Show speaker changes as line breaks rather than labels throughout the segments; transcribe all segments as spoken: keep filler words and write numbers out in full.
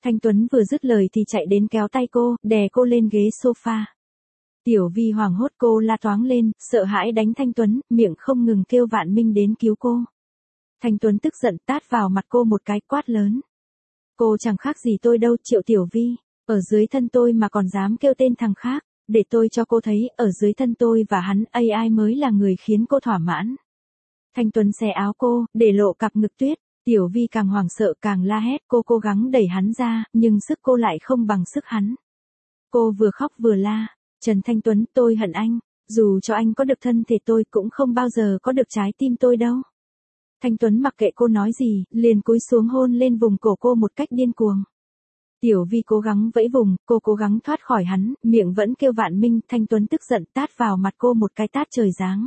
Thanh Tuấn vừa dứt lời thì chạy đến kéo tay cô, đè cô lên ghế sofa. Tiểu Vi hoảng hốt, cô la toáng lên, sợ hãi đánh Thanh Tuấn, miệng không ngừng kêu Vạn Minh đến cứu cô. Thanh Tuấn tức giận tát vào mặt cô một cái, quát lớn. Cô chẳng khác gì tôi đâu, Triệu Tiểu Vi, ở dưới thân tôi mà còn dám kêu tên thằng khác, để tôi cho cô thấy, ở dưới thân tôi và hắn, a i mới là người khiến cô thỏa mãn. Thanh Tuấn xé áo cô, để lộ cặp ngực tuyết. Tiểu Vi càng hoảng sợ càng la hét, cô cố gắng đẩy hắn ra, nhưng sức cô lại không bằng sức hắn. Cô vừa khóc vừa la, Trần Thanh Tuấn, tôi hận anh, dù cho anh có được thân thể tôi cũng không bao giờ có được trái tim tôi đâu. Thanh Tuấn mặc kệ cô nói gì, liền cúi xuống hôn lên vùng cổ cô một cách điên cuồng. Tiểu Vi cố gắng vẫy vùng, cô cố gắng thoát khỏi hắn, miệng vẫn kêu Vạn Minh. Thanh Tuấn tức giận tát vào mặt cô một cái tát trời giáng.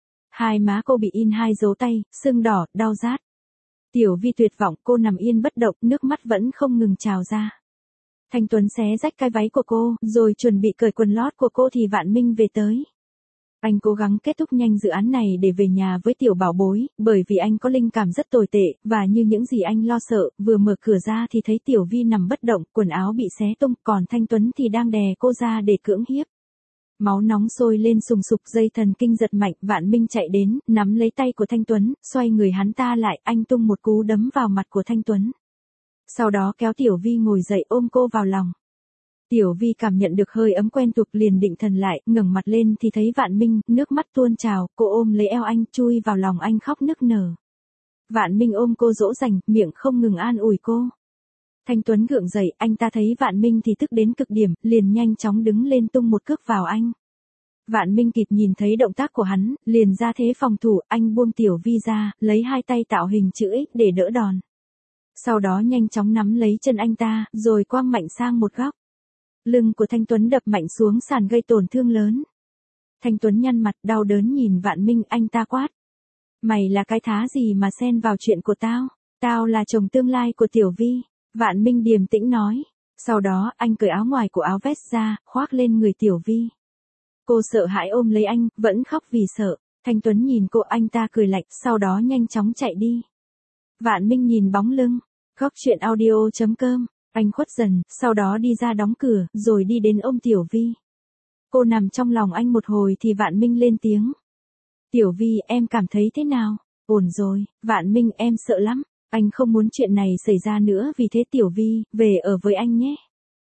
Hai má cô bị in hai dấu tay, sưng đỏ, đau rát. Tiểu Vi tuyệt vọng, cô nằm yên bất động, nước mắt vẫn không ngừng trào ra. Thanh Tuấn xé rách cái váy của cô, rồi chuẩn bị cởi quần lót của cô thì Vạn Minh về tới. Anh cố gắng kết thúc nhanh dự án này để về nhà với tiểu bảo bối, bởi vì anh có linh cảm rất tồi tệ, và như những gì anh lo sợ, vừa mở cửa ra thì thấy Tiểu Vi nằm bất động, quần áo bị xé tung, còn Thanh Tuấn thì đang đè cô ra để cưỡng hiếp. Máu nóng sôi lên sùng sục, dây thần kinh giật mạnh, Vạn Minh chạy đến, nắm lấy tay của Thanh Tuấn, xoay người hắn ta lại, anh tung một cú đấm vào mặt của Thanh Tuấn. Sau đó kéo Tiểu Vi ngồi dậy ôm cô vào lòng. Tiểu Vi cảm nhận được hơi ấm quen thuộc liền định thần lại, ngẩng mặt lên thì thấy Vạn Minh, nước mắt tuôn trào, cô ôm lấy eo anh, chui vào lòng anh khóc nức nở. Vạn Minh ôm cô dỗ dành, miệng không ngừng an ủi cô. Thanh Tuấn gượng dậy, anh ta thấy Vạn Minh thì tức đến cực điểm, liền nhanh chóng đứng lên tung một cước vào anh. Vạn Minh kịp nhìn thấy động tác của hắn, liền ra thế phòng thủ, anh buông Tiểu Vi ra, lấy hai tay tạo hình chữ X để đỡ đòn. Sau đó nhanh chóng nắm lấy chân anh ta, rồi quăng mạnh sang một góc. Lưng của Thanh Tuấn đập mạnh xuống sàn gây tổn thương lớn. Thanh Tuấn nhăn mặt đau đớn nhìn Vạn Minh, anh ta quát. Mày là cái thá gì mà xen vào chuyện của tao? Tao là chồng tương lai của Tiểu Vi. Vạn Minh điềm tĩnh nói. Sau đó anh cởi áo ngoài của áo vest ra, khoác lên người Tiểu Vi. Cô sợ hãi ôm lấy anh, vẫn khóc vì sợ. Thanh Tuấn nhìn cô, anh ta cười lạnh, sau đó nhanh chóng chạy đi. Vạn Minh nhìn bóng lưng. Góc truyện audio chấm com. Anh khuất dần, sau đó đi ra đóng cửa, rồi đi đến ôm Tiểu Vi. Cô nằm trong lòng anh một hồi thì Vạn Minh lên tiếng. Tiểu Vi, em cảm thấy thế nào? Ổn rồi, Vạn Minh, em sợ lắm. Anh không muốn chuyện này xảy ra nữa, vì thế Tiểu Vi, về ở với anh nhé.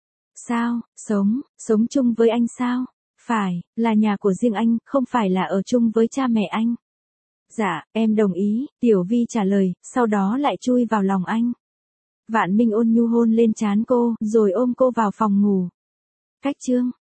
Sao, sống, sống chung với anh sao? Phải, là nhà của riêng anh, không phải là ở chung với cha mẹ anh. Dạ, em đồng ý, Tiểu Vi trả lời, sau đó lại chui vào lòng anh. Vạn Minh ôn nhu hôn lên trán cô, rồi ôm cô vào phòng ngủ. Cách chương